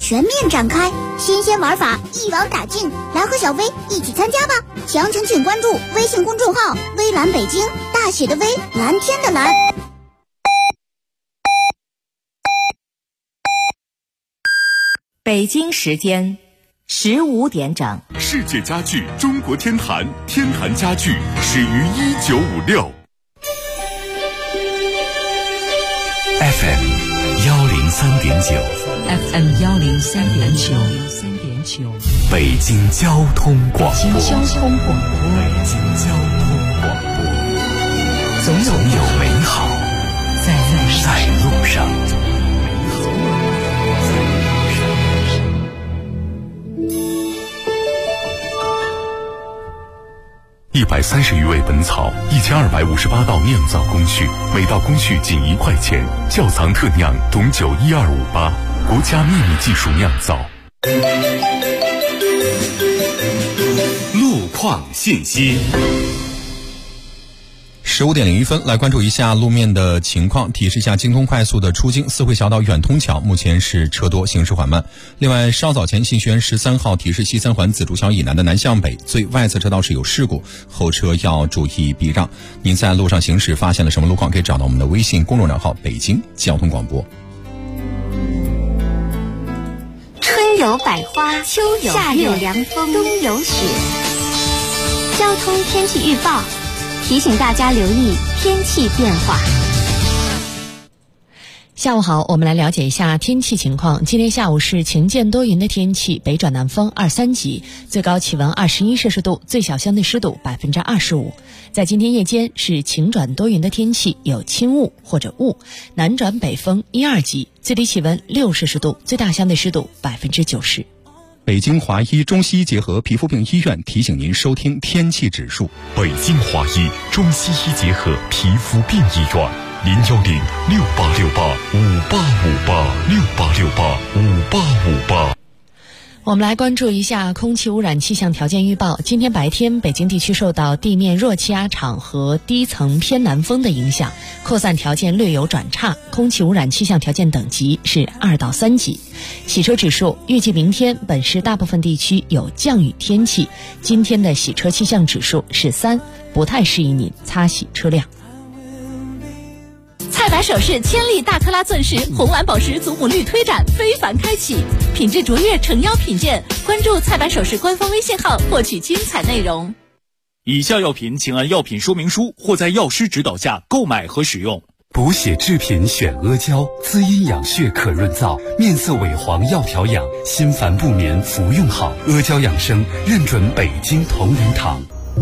全面展开，新鲜玩法一网打尽，来和小薇一起参加吧！详情请关注微信公众号“微蓝北京”，大写的微，蓝天的蓝。 北京时间15点整， 世界家具中国天坛，天坛家具始于1956。FM 103.9， 北京交通广播，总有美好在路上。130余味本草，1258道酿造工序，每道工序仅1块钱。窖藏特酿董酒12588，国家秘密技术酿造。路况信息。 15点01分，来关注一下路面的情况。提示一下，京通快速的出京四惠小道远通桥目前是车多，行驶缓慢。另外，稍早前信息源13号提示西三环紫竹桥以南的南向北最外侧车道是有事故，后车要注意避让。您在路上行驶发现了什么路况，可以找到我们的微信公众账号北京交通广播。 春有百花，秋有夏有凉风，冬有雪。交通天气预报提醒大家留意天气变化。 下午好，我们来了解一下天气情况。今天下午是晴间多云的天气，北转南风2、3级，最高气温21摄氏度，最小相对湿度25%。在今天夜间是晴转多云的天气，有轻雾或者雾，南转北风1、2级，最低气温6摄氏度，最大相对湿度90%。 北京华医中西医结合皮肤病医院提醒您收听天气指数。 北京华医中西医结合皮肤病医院，01068685858，68685858。 我们来关注一下空气污染气象条件预报。今天白天，北京地区受到地面弱气压场和低层偏南风的影响，扩散条件略有转差，空气污染气象条件等级是2到3级。洗车指数，预计明天本市大部分地区有降雨天气，今天的洗车气象指数是3，不太适宜您擦洗车辆。 菜百首饰千利大克拉钻石红蓝宝石祖母绿推展非凡开启，品质卓越诚邀品鉴，关注菜百首饰官方微信号获取精彩内容。 以下药品请按药品说明书或在药师指导下购买和使用。 补血制品选阿胶，滋阴养血可润燥，面色萎黄要调养，心烦不眠服用好。阿胶养生认准北京同仁堂。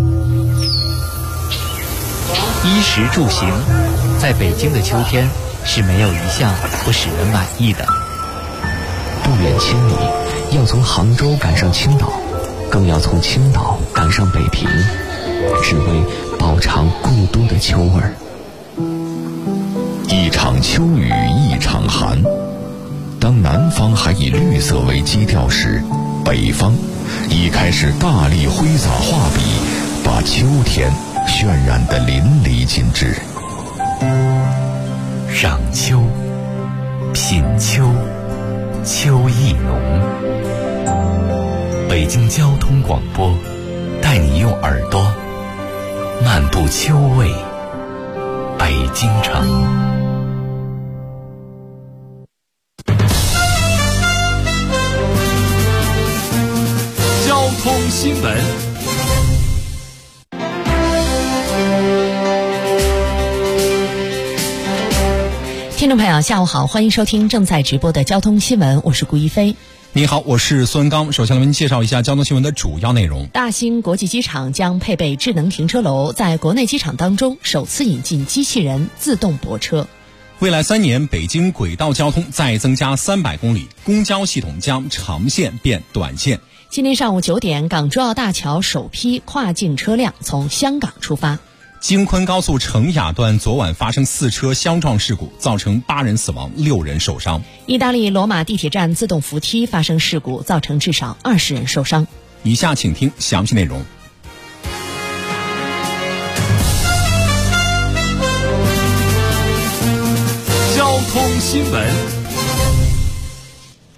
衣食住行，在北京的秋天是没有一项不使人满意的。 不远千里，要从杭州赶上青岛，更要从青岛赶上北平，只为饱尝故都的秋味儿。 一场秋雨一场寒，当南方还以绿色为基调时，北方已开始大力挥洒画笔，把秋天渲染得淋漓尽致。 赏秋，品秋，秋意浓。北京交通广播带你用耳朵漫步秋味北京城。 交通新闻。 听众朋友下午好，欢迎收听正在直播的交通新闻，我是顾一飞。 你好，我是孙刚。首先来为您介绍一下交通新闻的主要内容。 大兴国际机场将配备智能停车楼，在国内机场当中首次引进机器人自动泊车。 未来3年，北京轨道交通再增加300公里，公交系统将长线变短线。 今天上午9点，港珠澳大桥首批跨境车辆从香港出发。 京昆高速成雅段昨晚发生4车相撞事故，造成8人死亡，6人受伤。 意大利罗马地铁站自动扶梯发生事故，造成至少20人受伤。 以下请听详细内容。 交通新闻。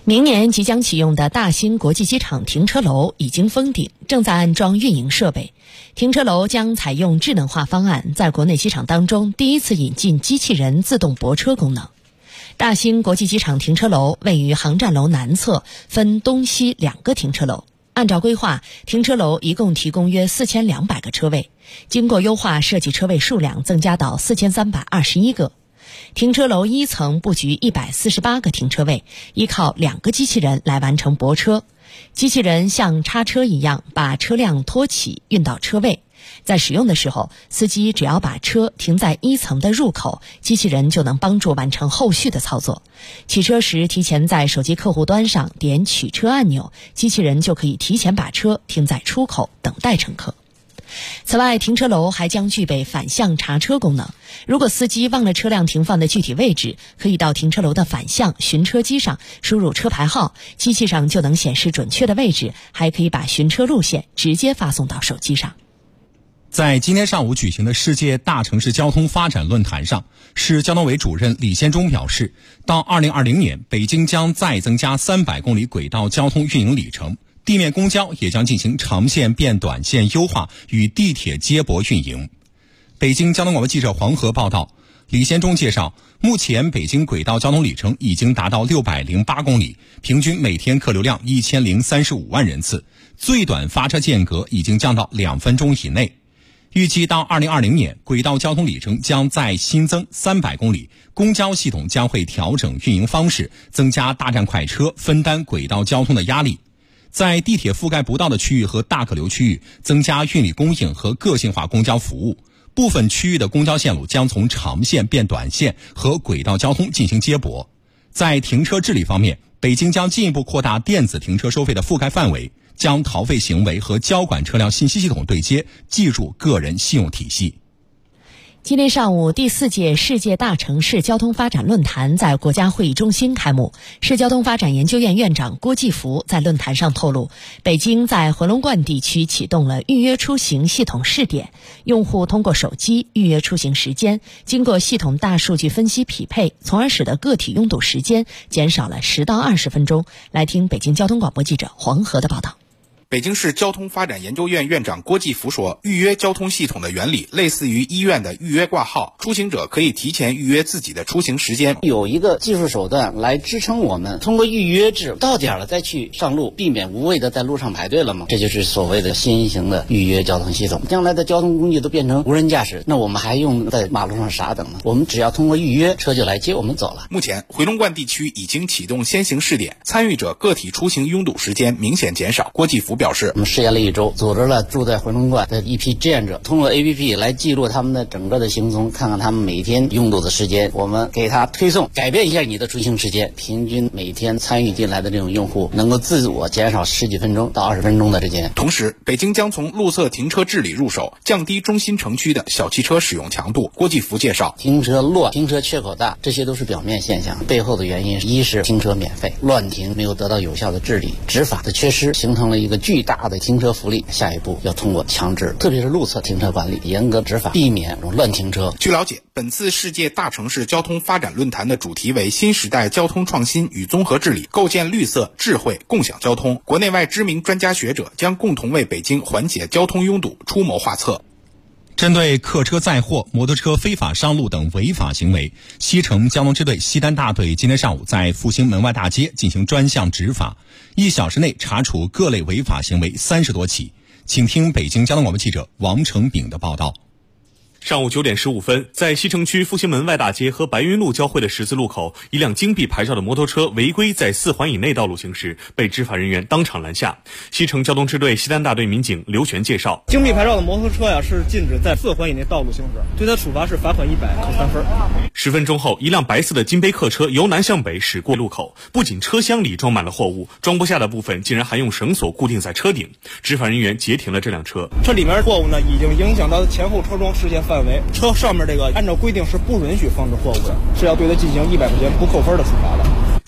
明年即将启用的大兴国际机场停车楼已经封顶，正在安装运营设备。停车楼将采用智能化方案，在国内机场当中第一次引进机器人自动泊车功能。大兴国际机场停车楼位于航站楼南侧，分东西2个停车楼。按照规划，停车楼一共提供约4200个车位，经过优化，设计车位数量增加到4321个。停车楼1层布局148个停车位，依靠2个机器人来完成泊车。机器人像叉车一样把车辆拖起运到车位，在使用的时候，司机只要把车停在1层的入口，机器人就能帮助完成后续的操作。取车时提前在手机客户端上点取车按钮，机器人就可以提前把车停在出口等待乘客。此外，停车楼还将具备反向查车功能。如果司机忘了车辆停放的具体位置，可以到停车楼的反向寻车机上输入车牌号，机器上就能显示准确的位置，还可以把寻车路线直接发送到手机上。 在今天上午举行的世界大城市交通发展论坛上，市交通委主任李先忠表示，到2020年，北京将再增加300公里轨道交通运营里程，地面公交也将进行长线变短线优化，与地铁接驳运营。北京交通广播记者黄河报道，李先忠介绍，目前北京轨道交通里程已经达到608公里，平均每天客流量1035万人次，最短发车间隔已经降到2分钟以内。预计到2020年，轨道交通里程将再新增300公里，公交系统将会调整运营方式，增加大站快车分担轨道交通的压力。在地铁覆盖不到的区域和大客流区域，增加运力供应和个性化公交服务。部分区域的公交线路将从长线变短线，和轨道交通进行接驳。在停车治理方面，北京将进一步扩大电子停车收费的覆盖范围，将逃费行为和交管车辆信息系统对接，记入个人信用体系。 今天上午，第4届世界大城市交通发展论坛在国家会议中心开幕。市交通发展研究院院长郭继福在论坛上透露，北京在回龙观地区启动了预约出行系统试点，用户通过手机预约出行时间，经过系统大数据分析匹配，从而使得个体拥堵时间减少了10到20分钟。来听北京交通广播记者黄河的报道。 北京市交通发展研究院院长郭继福说，预约交通系统的原理类似于医院的预约挂号，出行者可以提前预约自己的出行时间。 有一个技术手段来支撑我们通过预约制，到点了再去上路，避免无谓的在路上排队了嘛。这就是所谓的新型的预约交通系统。将来的交通工具都变成无人驾驶，那我们还用在马路上傻等呢？我们只要通过预约，车就来接我们走了。 目前回龙观地区已经启动先行试点，参与者个体出行拥堵时间明显减少。郭继福表示， 我们试验了1周，组织了住在回龙观的一批志愿者，通过 APP 来记录他们的整个的行踪，看看他们每天拥堵的时间，我们给他推送，改变一下你的出行时间，平均每天参与进来的这种用户能够自我减少10几分钟到20分钟的时间。 同时，北京将从路侧停车治理入手，降低中心城区的小汽车使用强度。郭继福介绍， 停车乱、停车缺口大，这些都是表面现象，背后的原因一是停车免费，乱停没有得到有效的治理，执法的缺失，形成了一个巨大的停车福利。下一步要通过强制，特别是路侧停车管理，严格执法，避免乱停车。 据了解，本次世界大城市交通发展论坛的主题为新时代交通创新与综合治理，构建绿色、智慧、共享交通。国内外知名专家学者将共同为北京缓解交通拥堵出谋划策。 针对客车载货、摩托车非法上路等违法行为，西城交通支队西单大队今天上午在复兴门外大街进行专项执法，1小时内查处各类违法行为30多起。请听北京交通广播记者王成炳的报道。 上午9点15分，在西城区复兴门外大街和白云路交汇的十字路口，一辆京 B 牌照的摩托车违规在4环以内道路行驶，被执法人员当场拦下。西城交通支队西单大队民警刘全介绍， 京 B 牌照的摩托车是禁止在4环以内道路行驶，对他处罚是罚款100，扣3分。 10分钟后，一辆白色的金杯客车由南向北驶过路口，不仅车厢里装满了货物，装不下的部分竟然还用绳索固定在车顶。执法人员截停了这辆车， 车里面货物已经影响到前后车窗视线范围，车上面这个按照规定是不允许放置货物的，是要对他进行100块钱不扣分的处罚的。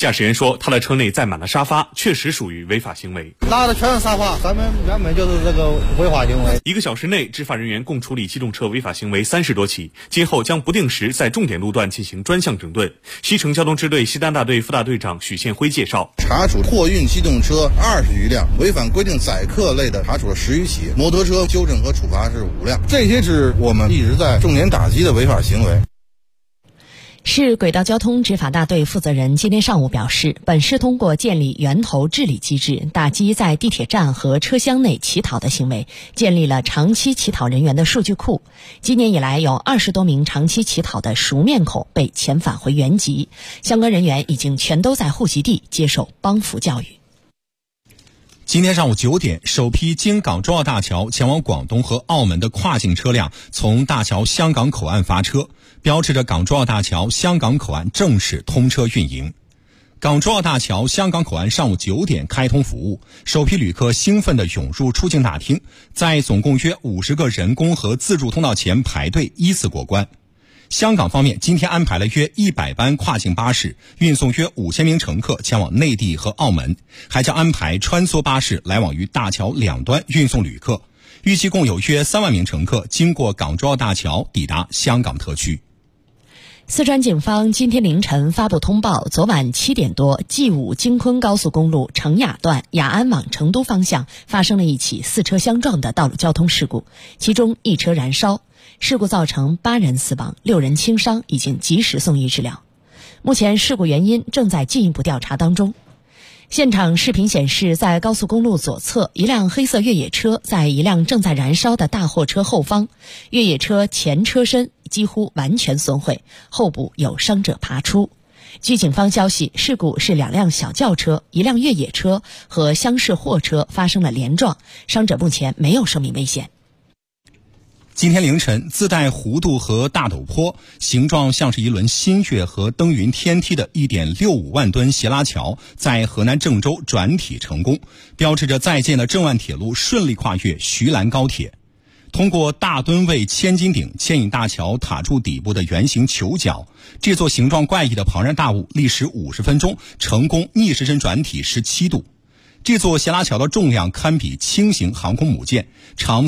驾驶员说，他的车内载满了沙发，确实属于违法行为。 拉的全是沙发，咱们原本就是这个违法行为。 1个小时内，执法人员共处理机动车违法行为30多起，今后将不定时在重点路段进行专项整顿。西城交通支队西单大队副大队长许宪辉介绍， 查处货运机动车20余辆，违反规定载客类的查处了10余起，摩托车纠正和处罚是5辆，这些是我们一直在重点打击的违法行为。 市轨道交通执法大队负责人今天上午表示，本市通过建立源头治理机制，打击在地铁站和车厢内乞讨的行为，建立了长期乞讨人员的数据库。今年以来，有20多名长期乞讨的熟面孔被遣返回原籍，相关人员已经全都在户籍地接受帮扶教育。 今天上午9点，首批经港珠澳大桥前往广东和澳门的跨境车辆从大桥香港口岸发车，标志着港珠澳大桥香港口岸正式通车运营。港珠澳大桥香港口岸上午9点开通服务，首批旅客兴奋地涌入出境大厅，在总共约50个人工和自助通道前排队依次过关。香港方面今天安排了约100班跨境巴士，运送约5000名乘客前往内地和澳门，还将安排穿梭巴士来往于大桥两端运送旅客。预计共有约3万名乘客经过港珠澳大桥抵达香港特区。 四川警方今天凌晨发布通报，昨晚7点多，G5京昆高速公路成雅段雅安往成都方向发生了一起4车相撞的道路交通事故，其中1车燃烧，事故造成8人死亡，6人轻伤，已经及时送医治疗。目前事故原因正在进一步调查当中。现场视频显示，在高速公路左侧，一辆黑色越野车在一辆正在燃烧的大货车后方，越野车前车身几乎完全损毁，后部有伤者爬出。据警方消息，事故是2辆小轿车、1辆越野车和厢式货车发生了连撞，伤者目前没有生命危险。 今天凌晨，自带弧度和大陡坡，形状像是一轮新月和登云天梯的 1.65 万吨斜拉桥在河南郑州转体成功，标志着在建的郑万铁路顺利跨越徐兰高铁。通过大吨位千斤顶牵引大桥塔柱底部的圆形球角，这座形状怪异的庞然大物历时50分钟，成功逆时针转体17度。这座斜拉桥的重量堪比轻型航空母舰，长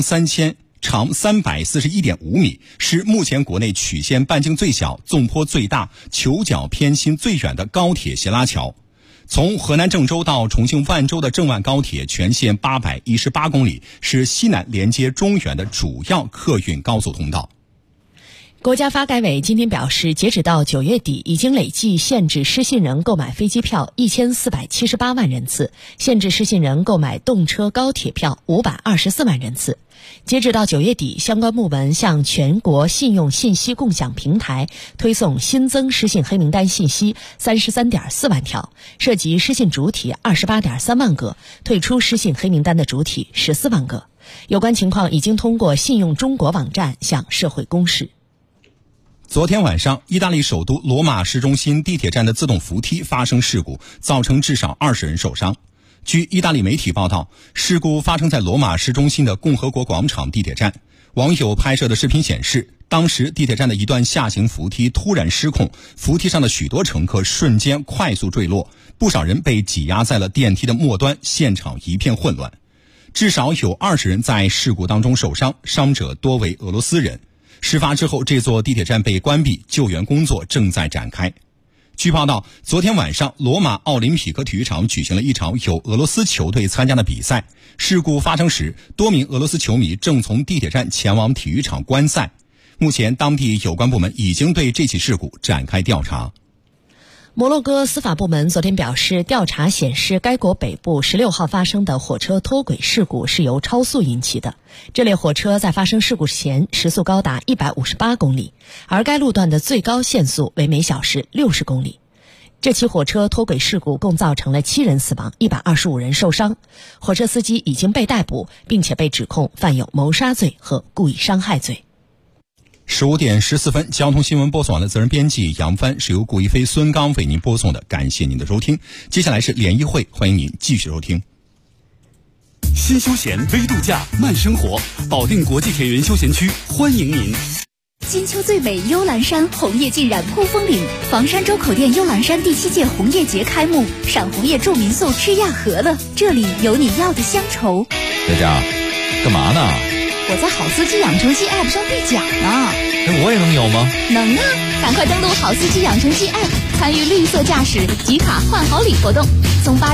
341.5米，是目前国内曲线半径最小、纵坡最大、球角偏心最远的高铁斜拉桥。从河南郑州到重庆万州的郑万高铁全线818公里，是西南连接中原的主要客运高速通道。 国家发改委今天表示，截止到9月底，已经累计限制失信人购买飞机票1478万人次，限制失信人购买动车高铁票524万人次。截止到9月底，相关部门向全国信用信息共享平台推送新增失信黑名单信息33.4万条，涉及失信主体28.3万个，退出失信黑名单的主体14万个。有关情况已经通过信用中国网站向社会公示。 昨天晚上，意大利首都罗马市中心地铁站的自动扶梯发生事故，造成至少20人受伤。据意大利媒体报道，事故发生在罗马市中心的共和国广场地铁站。网友拍摄的视频显示，当时地铁站的一段下行扶梯突然失控，扶梯上的许多乘客瞬间快速坠落，不少人被挤压在了电梯的末端，现场一片混乱。至少有20人在事故当中受伤，伤者多为俄罗斯人。事发之后，这座地铁站被关闭，救援工作正在展开。据报道，昨天晚上，罗马奥林匹克体育场举行了一场有俄罗斯球队参加的比赛。事故发生时，多名俄罗斯球迷正从地铁站前往体育场观赛。目前，当地有关部门已经对这起事故展开调查。 摩洛哥司法部门昨天表示，调查显示该国北部16号发生的火车脱轨事故是由超速引起的。这类火车在发生事故前时速高达158公里，而该路段的最高限速为每小时60公里。这起火车脱轨事故共造成了7人死亡，125人受伤。火车司机已经被逮捕，并且被指控犯有谋杀罪和故意伤害罪。 15点14分，交通新闻播送完的责任编辑杨帆，是由顾一飞、孙刚为您播送的，感谢您的收听。接下来是联谊会，欢迎您继续收听。 新休闲微度假慢生活，保定国际田园休闲区欢迎您。 金秋最美幽兰山，红叶浸染扑风岭。房山周口店幽兰山第7届红叶节开幕，赏红叶住民宿吃亚和了，这里有你要的乡愁。 佳佳，干嘛呢？ 我在好司机养成系 App 上兑奖呢。 我也能有吗？ 能啊！赶快登录好司机养成系 App，参与绿色驾驶集卡换好礼活动，从8